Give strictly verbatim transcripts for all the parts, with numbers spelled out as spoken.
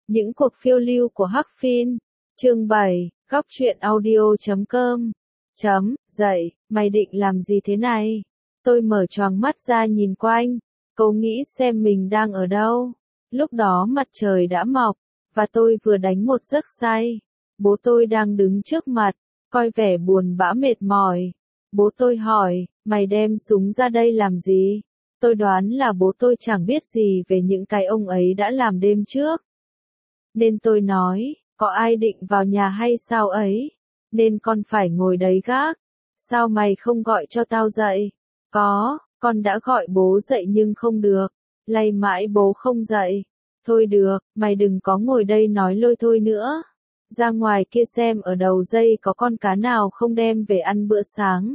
Những cuộc phiêu lưu của Hắc Phiên. Chương bảy, góc truyện audio chấm com. Chấm, dậy, mày định làm gì thế này? Tôi mở choàng mắt ra nhìn quanh, cố nghĩ xem mình đang ở đâu. Lúc đó mặt trời đã mọc, và tôi vừa đánh một giấc say. Bố tôi đang đứng trước mặt, coi vẻ buồn bã mệt mỏi. Bố tôi hỏi, mày đem súng ra đây làm gì? Tôi đoán là bố tôi chẳng biết gì về những cái ông ấy đã làm đêm trước. Nên tôi nói, có ai định vào nhà hay sao ấy? Nên con phải ngồi đấy gác. Sao mày không gọi cho tao dậy? Có, con đã gọi bố dậy nhưng không được. Lay mãi bố không dậy. Thôi được, mày đừng có ngồi đây nói lôi thôi nữa. Ra ngoài kia xem ở đầu dây có con cá nào không đem về ăn bữa sáng.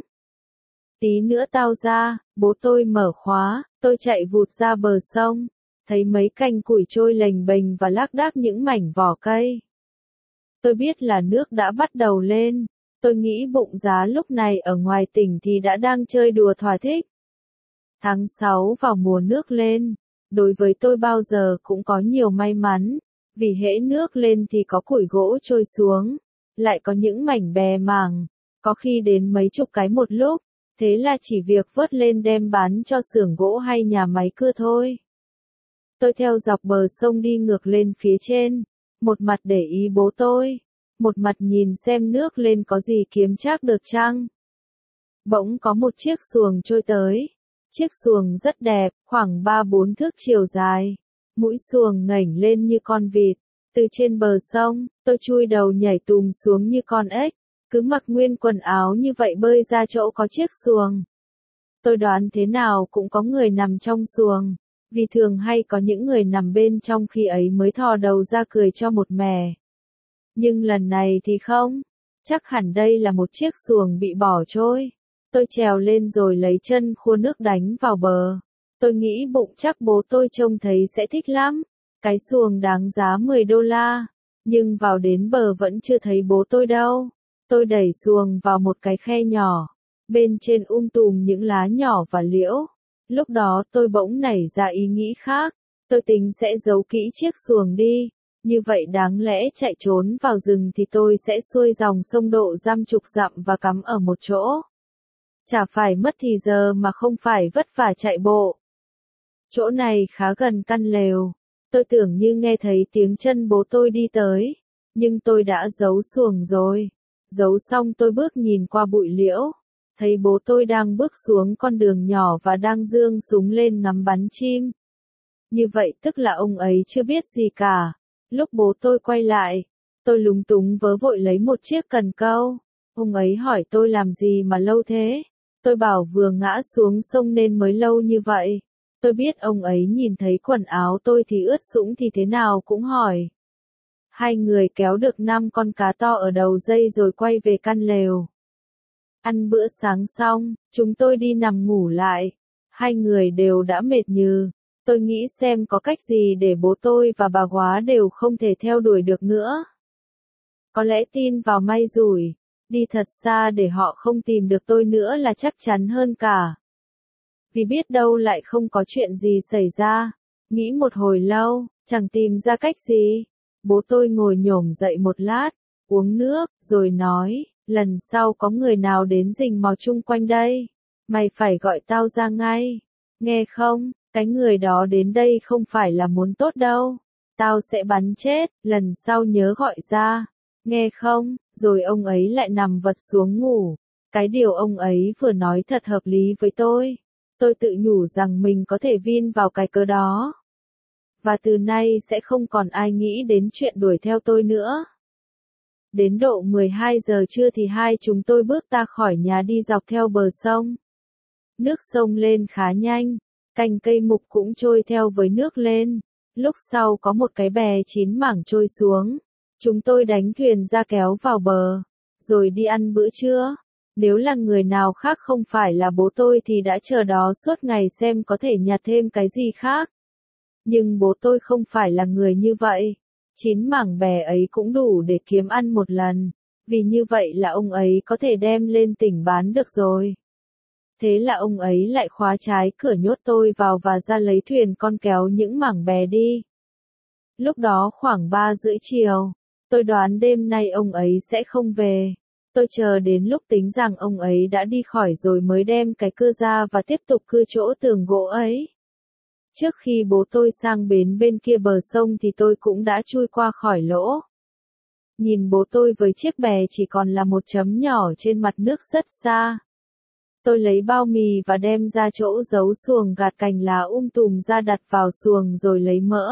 Tí nữa tao ra, bố tôi mở khóa, tôi chạy vụt ra bờ sông. Thấy mấy cành củi trôi lềnh bềnh và lác đác những mảnh vỏ cây. Tôi biết là nước đã bắt đầu lên. Tôi nghĩ bụng giá lúc này ở ngoài tỉnh thì đã đang chơi đùa thỏa thích. Tháng sáu vào mùa nước lên. Đối với tôi bao giờ cũng có nhiều may mắn. Vì hễ nước lên thì có củi gỗ trôi xuống. Lại có những mảnh bè mảng. Có khi đến mấy chục cái một lúc. Thế là chỉ việc vớt lên đem bán cho xưởng gỗ hay nhà máy cưa thôi. Tôi theo dọc bờ sông đi ngược lên phía trên, một mặt để ý bố tôi, một mặt nhìn xem nước lên có gì kiếm trác được chăng. Bỗng có một chiếc xuồng trôi tới, chiếc xuồng rất đẹp, khoảng ba bốn thước chiều dài, mũi xuồng ngẩng lên như con vịt, từ trên bờ sông, tôi chui đầu nhảy tùm xuống như con ếch, cứ mặc nguyên quần áo như vậy bơi ra chỗ có chiếc xuồng. Tôi đoán thế nào cũng có người nằm trong xuồng. Vì thường hay có những người nằm bên trong khi ấy mới thò đầu ra cười cho một mẻ. Nhưng lần này thì không, chắc hẳn đây là một chiếc xuồng bị bỏ trôi. Tôi trèo lên rồi lấy chân khua nước đánh vào bờ. Tôi nghĩ bụng chắc bố tôi trông thấy sẽ thích lắm. Cái xuồng đáng giá mười đô la, nhưng vào đến bờ vẫn chưa thấy bố tôi đâu. Tôi đẩy xuồng vào một cái khe nhỏ, bên trên um tùm những lá nhỏ và liễu. Lúc đó tôi bỗng nảy ra ý nghĩ khác, tôi tính sẽ giấu kỹ chiếc xuồng đi, như vậy đáng lẽ chạy trốn vào rừng thì tôi sẽ xuôi dòng sông độ dăm chục dặm và cắm ở một chỗ. Chả phải mất thì giờ mà không phải vất vả chạy bộ. Chỗ này khá gần căn lều, tôi tưởng như nghe thấy tiếng chân bố tôi đi tới, nhưng tôi đã giấu xuồng rồi. Giấu xong tôi bước nhìn qua bụi liễu. Thấy bố tôi đang bước xuống con đường nhỏ và đang giương súng lên ngắm bắn chim. Như vậy tức là ông ấy chưa biết gì cả. Lúc bố tôi quay lại, tôi lúng túng vớ vội lấy một chiếc cần câu. Ông ấy hỏi tôi làm gì mà lâu thế. Tôi bảo vừa ngã xuống sông nên mới lâu như vậy. Tôi biết ông ấy nhìn thấy quần áo tôi thì ướt sũng thì thế nào cũng hỏi. Hai người kéo được năm con cá to ở đầu dây rồi quay về căn lều. Ăn bữa sáng xong, chúng tôi đi nằm ngủ lại. Hai người đều đã mệt nhừ. Tôi nghĩ xem có cách gì để bố tôi và bà Góa đều không thể theo đuổi được nữa. Có lẽ tin vào may rủi, đi thật xa để họ không tìm được tôi nữa là chắc chắn hơn cả. Vì biết đâu lại không có chuyện gì xảy ra. Nghĩ một hồi lâu, chẳng tìm ra cách gì. Bố tôi ngồi nhổm dậy một lát, uống nước, rồi nói. Lần sau có người nào đến rình mò chung quanh đây, mày phải gọi tao ra ngay. Nghe không, cái người đó đến đây không phải là muốn tốt đâu. Tao sẽ bắn chết, lần sau nhớ gọi ra. Nghe không, rồi ông ấy lại nằm vật xuống ngủ. Cái điều ông ấy vừa nói thật hợp lý với tôi. Tôi tự nhủ rằng mình có thể vin vào cái cớ đó. Và từ nay sẽ không còn ai nghĩ đến chuyện đuổi theo tôi nữa. Đến độ mười hai giờ trưa thì hai chúng tôi bước ra khỏi nhà đi dọc theo bờ sông. Nước sông lên khá nhanh, cành cây mục cũng trôi theo với nước lên. Lúc sau có một cái bè chín mảng trôi xuống. Chúng tôi đánh thuyền ra kéo vào bờ, rồi đi ăn bữa trưa. Nếu là người nào khác không phải là bố tôi thì đã chờ đó suốt ngày xem có thể nhặt thêm cái gì khác. Nhưng bố tôi không phải là người như vậy. Chín mảng bè ấy cũng đủ để kiếm ăn một lần, vì như vậy là ông ấy có thể đem lên tỉnh bán được rồi. Thế là ông ấy lại khóa trái cửa nhốt tôi vào và ra lấy thuyền con kéo những mảng bè đi. Lúc đó khoảng ba rưỡi chiều, tôi đoán đêm nay ông ấy sẽ không về. Tôi chờ đến lúc tính rằng ông ấy đã đi khỏi rồi mới đem cái cưa ra và tiếp tục cưa chỗ tường gỗ ấy. Trước khi bố tôi sang bến bên kia bờ sông thì tôi cũng đã chui qua khỏi lỗ. Nhìn bố tôi với chiếc bè chỉ còn là một chấm nhỏ trên mặt nước rất xa. Tôi lấy bao mì và đem ra chỗ giấu xuồng gạt cành lá um tùm ra đặt vào xuồng rồi lấy mỡ.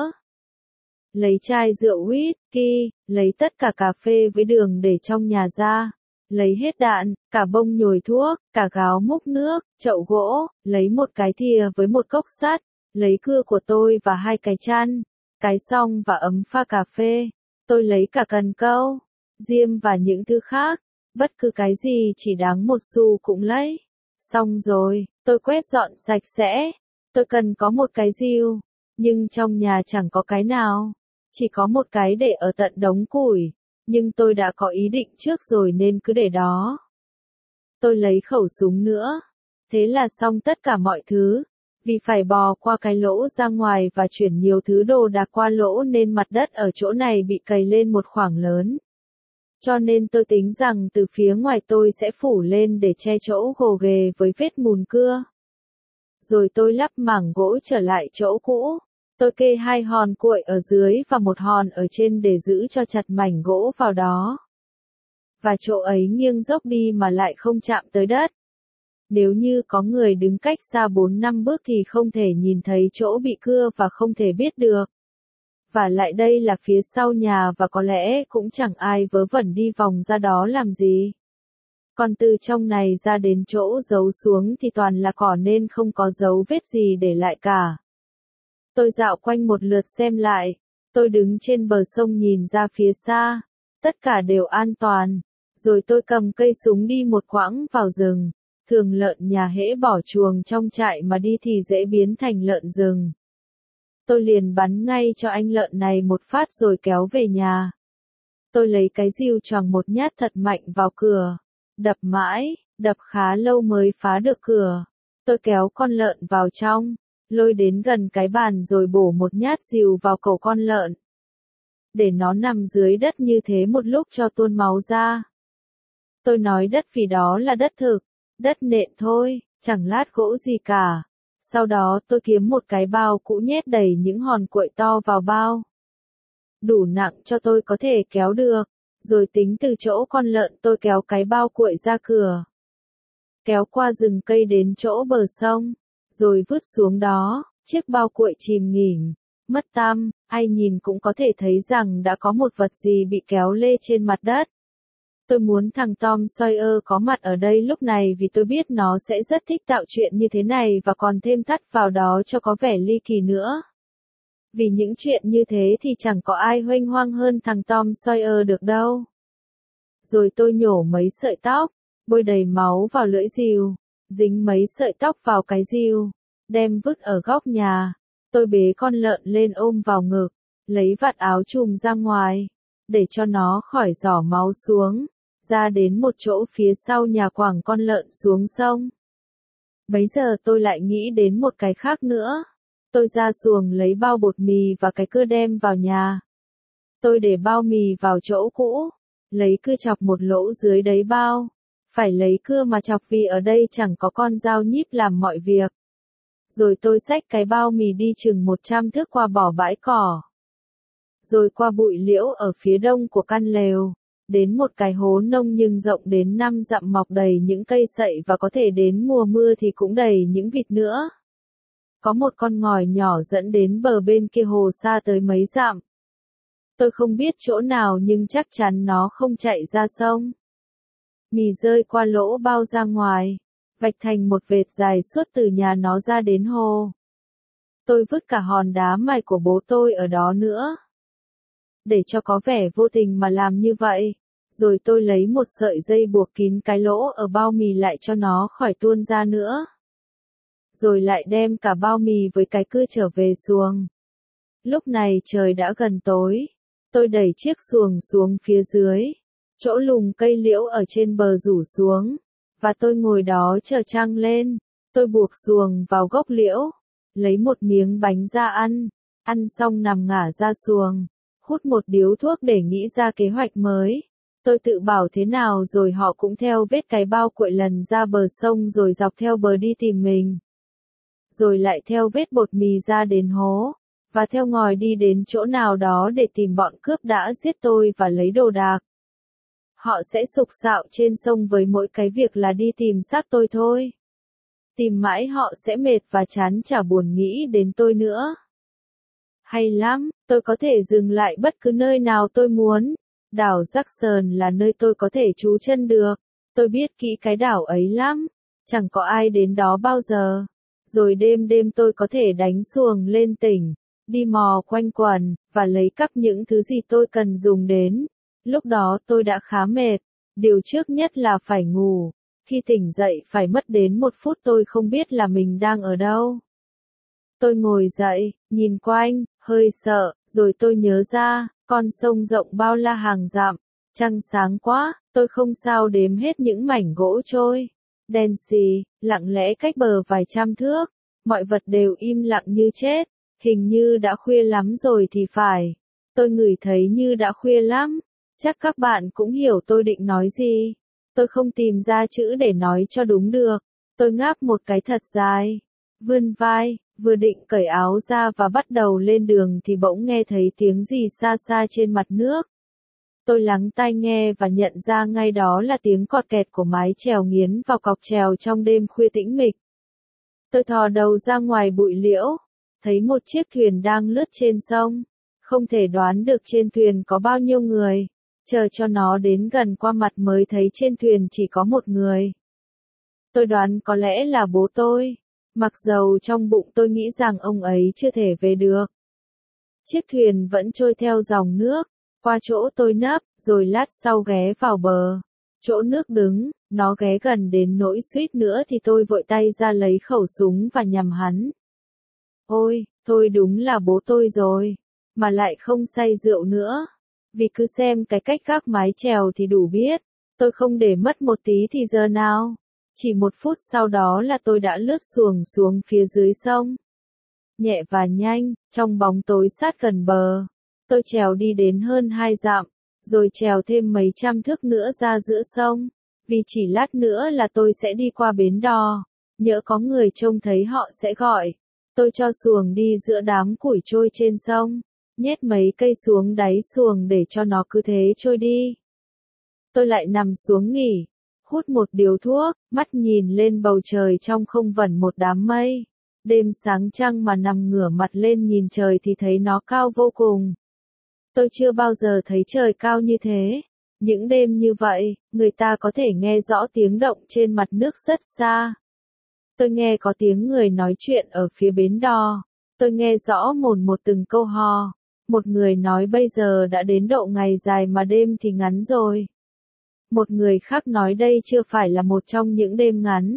Lấy chai rượu whisky, lấy tất cả cà phê với đường để trong nhà ra. Lấy hết đạn, cả bông nhồi thuốc, cả gáo múc nước, chậu gỗ, lấy một cái thìa với một cốc sắt, lấy cưa của tôi và hai cái chăn, cái xong và ấm pha cà phê. Tôi lấy cả cần câu, diêm và những thứ khác, bất cứ cái gì chỉ đáng một xu cũng lấy. Xong rồi, tôi quét dọn sạch sẽ. Tôi cần có một cái rìu, nhưng trong nhà chẳng có cái nào. Chỉ có một cái để ở tận đống củi, nhưng tôi đã có ý định trước rồi nên cứ để đó. Tôi lấy khẩu súng nữa. Thế là xong tất cả mọi thứ. Vì phải bò qua cái lỗ ra ngoài và chuyển nhiều thứ đồ đạc qua lỗ nên mặt đất ở chỗ này bị cày lên một khoảng lớn. Cho nên tôi tính rằng từ phía ngoài tôi sẽ phủ lên để che chỗ gồ ghề với vết mùn cưa. Rồi tôi lắp mảng gỗ trở lại chỗ cũ. Tôi kê hai hòn cuội ở dưới và một hòn ở trên để giữ cho chặt mảnh gỗ vào đó. Và chỗ ấy nghiêng dốc đi mà lại không chạm tới đất. Nếu như có người đứng cách xa bốn năm bước thì không thể nhìn thấy chỗ bị cưa và không thể biết được. Và lại đây là phía sau nhà và có lẽ cũng chẳng ai vớ vẩn đi vòng ra đó làm gì. Còn từ trong này ra đến chỗ giấu xuống thì toàn là cỏ nên không có dấu vết gì để lại cả. Tôi dạo quanh một lượt xem lại, tôi đứng trên bờ sông nhìn ra phía xa, tất cả đều an toàn, rồi tôi cầm cây súng đi một quãng vào rừng, thường lợn nhà hễ bỏ chuồng trong trại mà đi thì dễ biến thành lợn rừng. Tôi liền bắn ngay cho anh lợn này một phát rồi kéo về nhà. Tôi lấy cái rìu choàng một nhát thật mạnh vào cửa, đập mãi, đập khá lâu mới phá được cửa. Tôi kéo con lợn vào trong, lôi đến gần cái bàn rồi bổ một nhát rìu vào cổ con lợn. Để nó nằm dưới đất như thế một lúc cho tuôn máu ra. Tôi nói đất vì đó là đất thực, đất nện thôi, chẳng lát gỗ gì cả. Sau đó tôi kiếm một cái bao cũ nhét đầy những hòn cuội to vào bao. Đủ nặng cho tôi có thể kéo được, rồi tính từ chỗ con lợn tôi kéo cái bao cuội ra cửa. Kéo qua rừng cây đến chỗ bờ sông, rồi vứt xuống đó, chiếc bao cuội chìm nghỉm, mất tăm, ai nhìn cũng có thể thấy rằng đã có một vật gì bị kéo lê trên mặt đất. Tôi muốn thằng Tom Sawyer có mặt ở đây lúc này vì tôi biết nó sẽ rất thích tạo chuyện như thế này và còn thêm thắt vào đó cho có vẻ ly kỳ nữa. Vì những chuyện như thế thì chẳng có ai huênh hoang hơn thằng Tom Sawyer được đâu. Rồi tôi nhổ mấy sợi tóc, bôi đầy máu vào lưỡi rìu, dính mấy sợi tóc vào cái rìu, đem vứt ở góc nhà. Tôi bế con lợn lên ôm vào ngực, lấy vạt áo trùm ra ngoài, để cho nó khỏi rỏ máu xuống, ra đến một chỗ phía sau nhà quẳng con lợn xuống sông. Bấy giờ tôi lại nghĩ đến một cái khác nữa. Tôi ra xuồng lấy bao bột mì và cái cưa đem vào nhà. Tôi để bao mì vào chỗ cũ, lấy cưa chọc một lỗ dưới đáy bao. Phải lấy cưa mà chọc vì ở đây chẳng có con dao nhíp làm mọi việc. Rồi tôi xách cái bao mì đi chừng một trăm thước qua bỏ bãi cỏ. Rồi qua bụi liễu ở phía đông của căn lều, đến một cái hố nông nhưng rộng đến năm dặm mọc đầy những cây sậy và có thể đến mùa mưa thì cũng đầy những vịt nữa. Có một con ngòi nhỏ dẫn đến bờ bên kia hồ xa tới mấy dặm. Tôi không biết chỗ nào nhưng chắc chắn nó không chạy ra sông. Mì rơi qua lỗ bao ra ngoài, vạch thành một vệt dài suốt từ nhà nó ra đến hồ. Tôi vứt cả hòn đá mài của bố tôi ở đó nữa. Để cho có vẻ vô tình mà làm như vậy, rồi tôi lấy một sợi dây buộc kín cái lỗ ở bao mì lại cho nó khỏi tuôn ra nữa. Rồi lại đem cả bao mì với cái cưa trở về xuồng. Lúc này trời đã gần tối, tôi đẩy chiếc xuồng xuống phía dưới, chỗ lùm cây liễu ở trên bờ rủ xuống, và tôi ngồi đó chờ trăng lên. Tôi buộc xuồng vào gốc liễu, lấy một miếng bánh ra ăn, Ăn xong nằm ngả ra xuồng, hút một điếu thuốc để nghĩ ra kế hoạch mới. Tôi tự bảo thế nào rồi họ cũng theo vết cái bao cuội lần ra bờ sông rồi dọc theo bờ đi tìm mình. Rồi lại theo vết bột mì ra đến hố, và theo ngòi đi đến chỗ nào đó để tìm bọn cướp đã giết tôi và lấy đồ đạc. Họ sẽ sục sạo trên sông với mỗi cái việc là đi tìm xác tôi thôi. Tìm mãi họ sẽ mệt và chán chả buồn nghĩ đến tôi nữa. Hay lắm, tôi có thể dừng lại bất cứ nơi nào tôi muốn. Đảo Jackson là nơi tôi có thể trú chân được. Tôi biết kỹ cái đảo ấy lắm. Chẳng có ai đến đó bao giờ. Rồi đêm đêm tôi có thể đánh xuồng lên tỉnh, đi mò quanh quần, và lấy cắp những thứ gì tôi cần dùng đến. Lúc đó tôi đã khá mệt. Điều trước nhất là phải ngủ. Khi tỉnh dậy phải mất đến một phút tôi không biết là mình đang ở đâu. Tôi ngồi dậy, nhìn quanh, hơi sợ, rồi tôi nhớ ra, con sông rộng bao la hàng dặm, trăng sáng quá, tôi không sao đếm hết những mảnh gỗ trôi. Đen xì, lặng lẽ cách bờ vài trăm thước, mọi vật đều im lặng như chết, hình như đã khuya lắm rồi thì phải. Tôi ngửi thấy như đã khuya lắm, chắc các bạn cũng hiểu tôi định nói gì. Tôi không tìm ra chữ để nói cho đúng được. Tôi ngáp một cái thật dài, vươn vai, vừa định cởi áo ra và bắt đầu lên đường thì bỗng nghe thấy tiếng gì xa xa trên mặt nước. Tôi lắng tai nghe và nhận ra ngay đó là tiếng cọt kẹt của mái chèo nghiến vào cọc chèo trong đêm khuya tĩnh mịch. Tôi thò đầu ra ngoài bụi liễu, thấy một chiếc thuyền đang lướt trên sông. Không thể đoán được trên thuyền có bao nhiêu người. Chờ cho nó đến gần qua mặt mới thấy trên thuyền chỉ có một người. Tôi đoán có lẽ là bố tôi, mặc dầu trong bụng tôi nghĩ rằng ông ấy chưa thể về được. Chiếc thuyền vẫn trôi theo dòng nước, qua chỗ tôi nấp, rồi lát sau ghé vào bờ. Chỗ nước đứng, nó ghé gần đến nỗi suýt nữa thì tôi vội tay ra lấy khẩu súng và nhằm hắn. Ôi, tôi đúng là bố tôi rồi, mà lại không say rượu nữa. Vì cứ xem cái cách gác mái chèo thì đủ biết, tôi không để mất một tí thì giờ nào. Chỉ một phút sau đó là tôi đã lướt xuồng xuống phía dưới sông. Nhẹ và nhanh, trong bóng tối sát gần bờ. Tôi trèo đi đến hơn hai dặm, rồi trèo thêm mấy trăm thước nữa ra giữa sông. Vì chỉ lát nữa là tôi sẽ đi qua bến đò. Nhỡ có người trông thấy họ sẽ gọi. Tôi cho xuồng đi giữa đám củi trôi trên sông. Nhét mấy cây xuống đáy xuồng để cho nó cứ thế trôi đi. Tôi lại nằm xuống nghỉ, hút một điếu thuốc, mắt nhìn lên bầu trời trong không vẩn một đám mây. Đêm sáng trăng mà nằm ngửa mặt lên nhìn trời thì thấy nó cao vô cùng. Tôi chưa bao giờ thấy trời cao như thế. Những đêm như vậy, người ta có thể nghe rõ tiếng động trên mặt nước rất xa. Tôi nghe có tiếng người nói chuyện ở phía bến đò. Tôi nghe rõ mồn một từng câu hò. Một người nói bây giờ đã đến độ ngày dài mà đêm thì ngắn rồi. Một người khác nói đây chưa phải là một trong những đêm ngắn.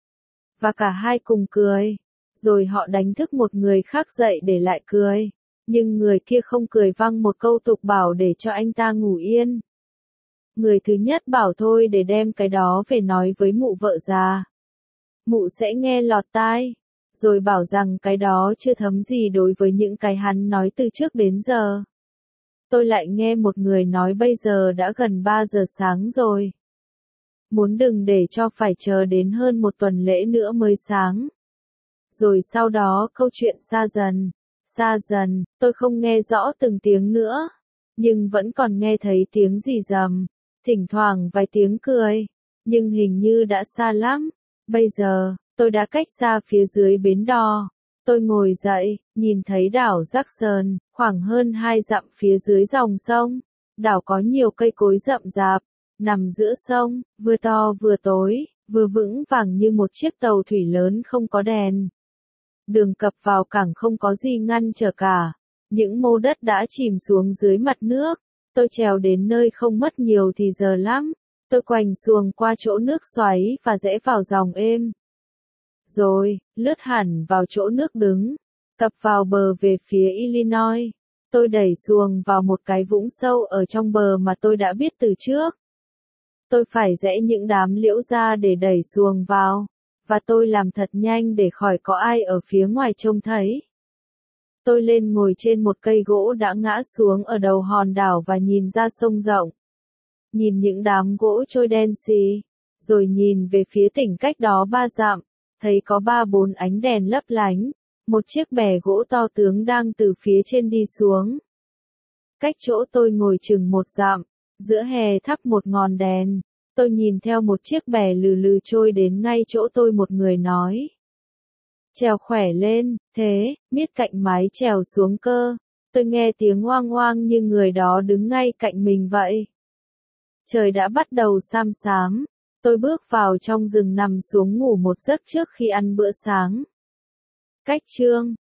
Và cả hai cùng cười. Rồi họ đánh thức một người khác dậy để lại cười. Nhưng người kia không cười văng một câu tục bảo để cho anh ta ngủ yên. Người thứ nhất bảo thôi để đem cái đó về nói với mụ vợ già. Mụ sẽ nghe lọt tai. Rồi bảo rằng cái đó chưa thấm gì đối với những cái hắn nói từ trước đến giờ. Tôi lại nghe một người nói bây giờ đã gần ba giờ sáng rồi. Muốn đừng để cho phải chờ đến hơn một tuần lễ nữa mới sáng. Rồi sau đó câu chuyện xa dần, xa dần, tôi không nghe rõ từng tiếng nữa. Nhưng vẫn còn nghe thấy tiếng rì rầm, thỉnh thoảng vài tiếng cười. Nhưng hình như đã xa lắm. Bây giờ, tôi đã cách xa phía dưới bến đò. Tôi ngồi dậy, nhìn thấy đảo Jackson, khoảng hơn hai dặm phía dưới dòng sông. Đảo có nhiều cây cối rậm rạp, nằm giữa sông, vừa to vừa tối, vừa vững vàng như một chiếc tàu thủy lớn không có đèn. Đường cập vào cảng không có gì ngăn trở cả. Những mô đất đã chìm xuống dưới mặt nước. Tôi trèo đến nơi không mất nhiều thì giờ lắm. Tôi quành xuồng qua chỗ nước xoáy và rẽ vào dòng êm. Rồi, lướt hẳn vào chỗ nước đứng, cập vào bờ về phía Illinois. Tôi đẩy xuồng vào một cái vũng sâu ở trong bờ mà tôi đã biết từ trước. Tôi phải rẽ những đám liễu ra để đẩy xuồng vào, và tôi làm thật nhanh để khỏi có ai ở phía ngoài trông thấy. Tôi lên ngồi trên một cây gỗ đã ngã xuống ở đầu hòn đảo và nhìn ra sông rộng. Nhìn những đám gỗ trôi đen xì, rồi nhìn về phía tỉnh cách đó ba dặm, thấy có ba bốn ánh đèn lấp lánh, một chiếc bè gỗ to tướng đang từ phía trên đi xuống. Cách chỗ tôi ngồi chừng một dặm, giữa hè thắp một ngọn đèn, tôi nhìn theo một chiếc bè lừ lừ trôi đến ngay chỗ tôi, một người nói. Chèo khỏe lên, thế, miết cạnh mái chèo xuống cơ. Tôi nghe tiếng oang oang như người đó đứng ngay cạnh mình vậy. Trời đã bắt đầu xám xám, tôi bước vào trong rừng nằm xuống ngủ một giấc trước khi ăn bữa sáng. Cách chương